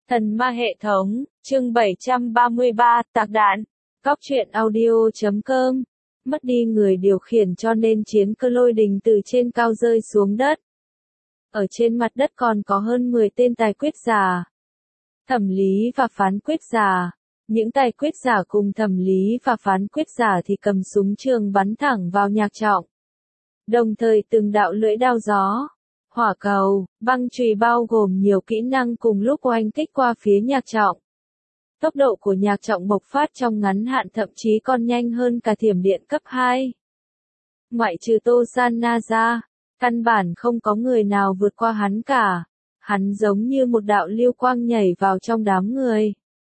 Thần ma hệ thống, chương 733, tạc đạn. Cóc truyện audio.com. Mất đi người điều khiển cho nên chiến cơ lôi đình từ trên cao rơi xuống đất. Ở trên mặt đất còn có hơn 10 tên tài quyết giả, thẩm lý và phán quyết giả. Những tài quyết giả cùng thẩm lý và phán quyết giả thì cầm súng trường bắn thẳng vào Nhạc Trọng. Đồng thời từng đạo lưỡi đao gió, hỏa cầu, băng chùy bao gồm nhiều kỹ năng cùng lúc oanh kích qua phía Nhạc Trọng. Tốc độ của Nhạc Trọng bộc phát trong ngắn hạn thậm chí còn nhanh hơn cả thiểm điện cấp 2. Ngoại trừ Tô San Na ra, căn bản không có người nào vượt qua hắn cả. Hắn giống như một đạo lưu quang nhảy vào trong đám người.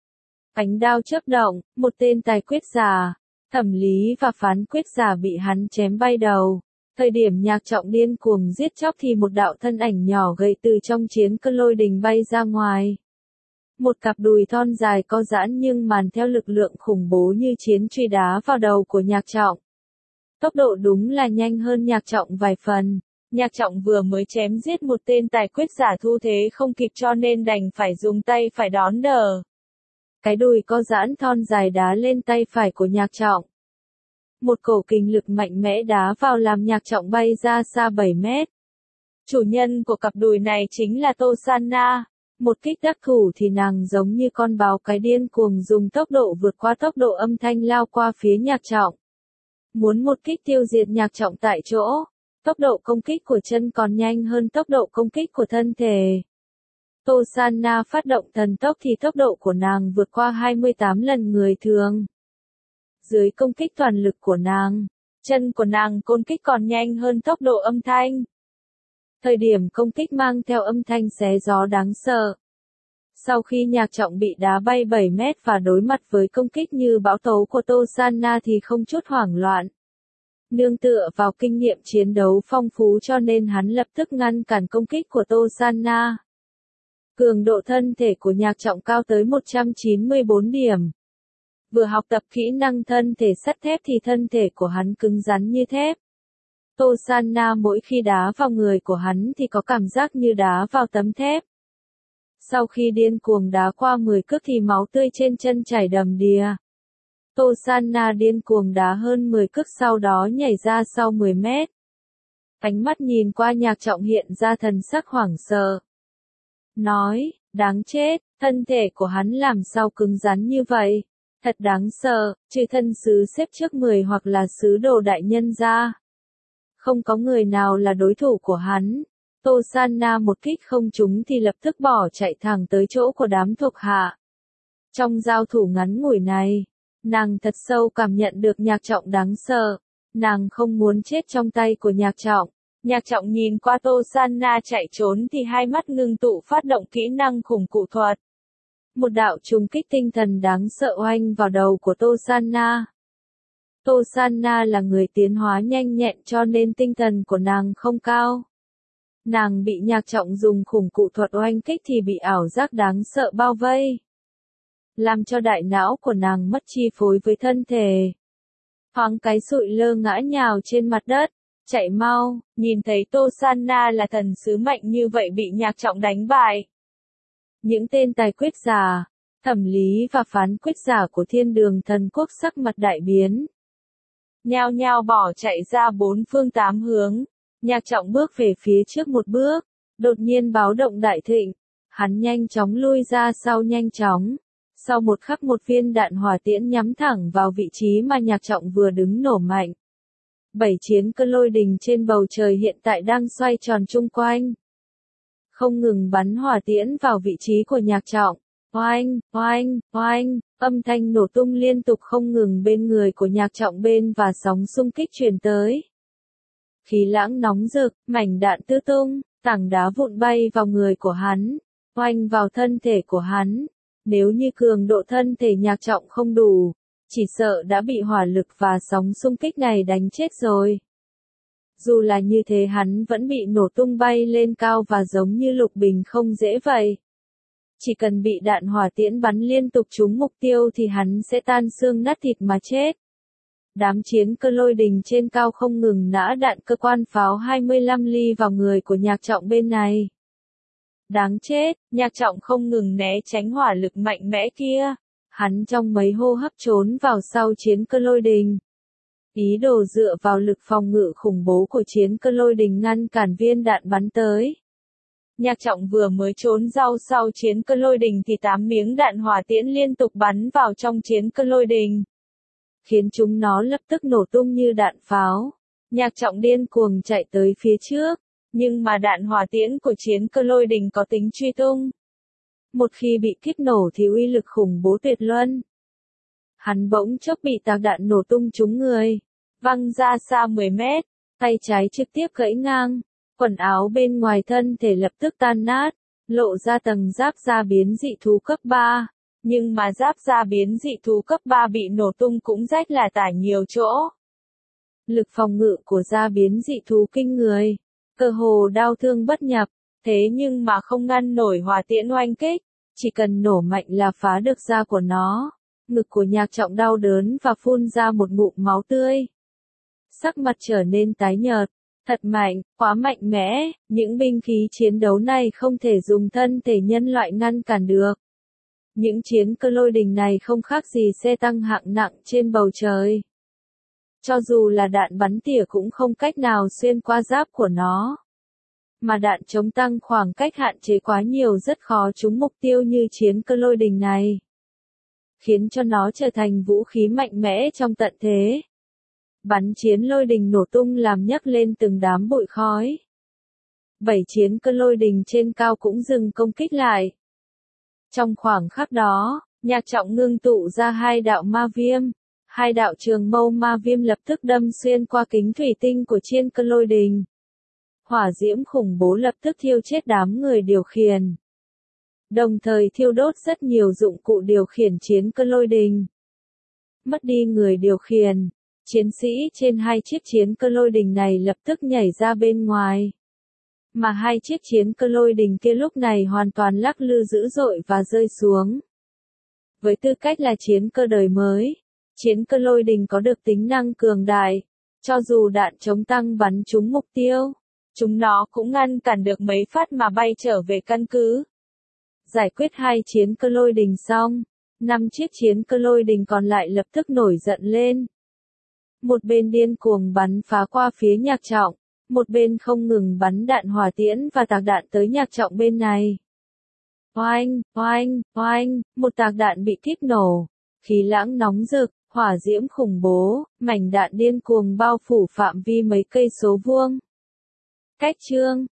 Ánh đao chớp động, một tên tài quyết giả, thẩm lý và phán quyết giả bị hắn chém bay đầu. Thời điểm Nhạc Trọng điên cuồng giết chóc thì một đạo thân ảnh nhỏ gầy từ trong chiến cơ lôi đình bay ra ngoài. Một cặp đùi thon dài co giãn nhưng màn theo lực lượng khủng bố như chiến truy đá vào đầu của Nhạc Trọng. Tốc độ đúng là nhanh hơn Nhạc Trọng vài phần. Nhạc Trọng vừa mới chém giết một tên tài quyết giả thu thế không kịp cho nên đành phải dùng tay phải đón đỡ. Cái đùi co giãn thon dài đá lên tay phải của Nhạc Trọng. Một cổ kình lực mạnh mẽ đá vào làm Nhạc Trọng bay ra xa 7 mét. Chủ nhân của cặp đùi này chính là Tô San Na. Một kích đắc thủ thì nàng giống như con báo cái điên cuồng dùng tốc độ vượt qua tốc độ âm thanh lao qua phía Nhạc Trọng. Muốn một kích tiêu diệt Nhạc Trọng tại chỗ. Tốc độ công kích của chân còn nhanh hơn tốc độ công kích của thân thể. Tô San Na phát động thần tốc thì tốc độ của nàng vượt qua 28 lần người thường. Dưới công kích toàn lực của nàng, chân của nàng công kích còn nhanh hơn tốc độ âm thanh. Thời điểm công kích mang theo âm thanh xé gió đáng sợ. Sau khi Nhạc Trọng bị đá bay 7 mét và đối mặt với công kích như bão tố của Tô San Na thì không chút hoảng loạn. Nương tựa vào kinh nghiệm chiến đấu phong phú cho nên hắn lập tức ngăn cản công kích của Tô San Na. Cường độ thân thể của Nhạc Trọng cao tới 194 điểm. Vừa học tập kỹ năng thân thể sắt thép thì thân thể của hắn cứng rắn như thép. Tô San Na mỗi khi đá vào người của hắn thì có cảm giác như đá vào tấm thép. Sau khi điên cuồng đá qua 10 cước thì máu tươi trên chân chảy đầm đìa. Tô San Na điên cuồng đá hơn 10 cước sau đó nhảy ra sau 10 mét. Ánh mắt nhìn qua Nhạc Trọng hiện ra thần sắc hoảng sợ. Nói, đáng chết, thân thể của hắn làm sao cứng rắn như vậy. Thật đáng sợ, trừ thân sứ xếp trước 10 hoặc là sứ đồ đại nhân ra. Không có người nào là đối thủ của hắn. Tô San Na một kích không trúng thì lập tức bỏ chạy thẳng tới chỗ của đám thuộc hạ. Trong giao thủ ngắn ngủi này, nàng thật sâu cảm nhận được Nhạc Trọng đáng sợ. Nàng không muốn chết trong tay của Nhạc Trọng. Nhạc Trọng nhìn qua Tô San Na chạy trốn thì hai mắt ngưng tụ phát động kỹ năng khủng cụ thuật. Một đạo trùng kích tinh thần đáng sợ oanh vào đầu của Tô San Na. Tô San Na là người tiến hóa nhanh nhẹn cho nên tinh thần của nàng không cao. Nàng bị Nhạc Trọng dùng khủng cụ thuật oanh kích thì bị ảo giác đáng sợ bao vây. Làm cho đại não của nàng mất chi phối với thân thể. Thoáng cái sụi lơ ngã nhào trên mặt đất. Chạy mau, nhìn thấy Tô San Na là thần sứ mạnh như vậy bị Nhạc Trọng đánh bại. Những tên tài quyết giả, thẩm lý và phán quyết giả của Thiên Đường Thần Quốc sắc mặt đại biến. Nhao nhao bỏ chạy ra bốn phương tám hướng. Nhạc Trọng bước về phía trước một bước, đột nhiên báo động đại thịnh. Hắn nhanh chóng lui ra sau nhanh chóng. Sau một khắc một viên đạn hỏa tiễn nhắm thẳng vào vị trí mà Nhạc Trọng vừa đứng nổ mạnh. 7 chiến cơ lôi đình trên bầu trời hiện tại đang xoay tròn chung quanh. Không ngừng bắn hỏa tiễn vào vị trí của Nhạc Trọng. Oanh, oanh, oanh, âm thanh nổ tung liên tục không ngừng bên người của Nhạc Trọng bên và sóng xung kích truyền tới. Khí lãng nóng rực, mảnh đạn tứ tung, tảng đá vụn bay vào người của hắn, oanh vào thân thể của hắn. Nếu như cường độ thân thể Nhạc Trọng không đủ, chỉ sợ đã bị hỏa lực và sóng xung kích này đánh chết rồi. Dù là như thế hắn vẫn bị nổ tung bay lên cao và giống như lục bình không dễ vậy. Chỉ cần bị đạn hỏa tiễn bắn liên tục trúng mục tiêu thì hắn sẽ tan xương nát thịt mà chết. Đám chiến cơ lôi đình trên cao không ngừng nã đạn cơ quan pháo 25 ly vào người của Nhạc Trọng bên này. Đáng chết, Nhạc Trọng không ngừng né tránh hỏa lực mạnh mẽ kia. Hắn trong mấy hô hấp trốn vào sau chiến cơ lôi đình. Ý đồ dựa vào lực phòng ngự khủng bố của chiến cơ lôi đình ngăn cản viên đạn bắn tới. Nhạc Trọng vừa mới trốn rau sau chiến cơ lôi đình thì 8 miếng đạn hỏa tiễn liên tục bắn vào trong chiến cơ lôi đình, khiến chúng nó lập tức nổ tung như đạn pháo. Nhạc Trọng điên cuồng chạy tới phía trước, nhưng mà đạn hỏa tiễn của chiến cơ lôi đình có tính truy tung. Một khi bị kích nổ thì uy lực khủng bố tuyệt luân. Hắn bỗng chốc bị tạc đạn nổ tung trúng người, văng ra xa 10 mét, tay trái trực tiếp gãy ngang, quần áo bên ngoài thân thể lập tức tan nát, lộ ra tầng giáp da biến dị thú cấp 3. Nhưng mà giáp da biến dị thú cấp 3 bị nổ tung cũng rách là tả nhiều chỗ. Lực phòng ngự của da biến dị thú kinh người, cơ hồ đau thương bất nhập, thế nhưng mà không ngăn nổi hỏa tiễn oanh kích, chỉ cần nổ mạnh là phá được da của nó. Ngực của Nhạc Trọng đau đớn và phun ra một ngụm máu tươi. Sắc mặt trở nên tái nhợt, thật mạnh, quá mạnh mẽ, những binh khí chiến đấu này không thể dùng thân thể nhân loại ngăn cản được. Những chiến cơ lôi đình này không khác gì xe tăng hạng nặng trên bầu trời. Cho dù là đạn bắn tỉa cũng không cách nào xuyên qua giáp của nó. Mà đạn chống tăng khoảng cách hạn chế quá nhiều rất khó trúng mục tiêu như chiến cơ lôi đình này, khiến cho nó trở thành vũ khí mạnh mẽ trong tận thế. Bắn chiến lôi đình nổ tung làm nhấc lên từng đám bụi khói. 7 chiến cơ lôi đình trên cao cũng dừng công kích lại. Trong khoảng khắc đó, Nhạc Trọng ngưng tụ ra 2 đạo ma viêm. 2 đạo trường mâu ma viêm lập tức đâm xuyên qua kính thủy tinh của chiến cơ lôi đình. Hỏa diễm khủng bố lập tức thiêu chết đám người điều khiển, đồng thời thiêu đốt rất nhiều dụng cụ điều khiển chiến cơ lôi đình. Mất đi người điều khiển, chiến sĩ trên 2 chiếc chiến cơ lôi đình này lập tức nhảy ra bên ngoài. Mà 2 chiếc chiến cơ lôi đình kia lúc này hoàn toàn lắc lư dữ dội và rơi xuống. Với tư cách là chiến cơ đời mới, chiến cơ lôi đình có được tính năng cường đại. Cho dù đạn chống tăng bắn trúng mục tiêu, chúng nó cũng ngăn cản được mấy phát mà bay trở về căn cứ. Giải quyết 2 chiến cơ lôi đình xong, 5 chiếc chiến cơ lôi đình còn lại lập tức nổi giận lên. Một bên điên cuồng bắn phá qua phía Nhạc Trọng, một bên không ngừng bắn đạn hỏa tiễn và tạc đạn tới Nhạc Trọng bên này. Oanh, oanh, oanh, một tạc đạn bị kích nổ, khí lãng nóng rực, hỏa diễm khủng bố, mảnh đạn điên cuồng bao phủ phạm vi mấy cây số vuông. Cách chương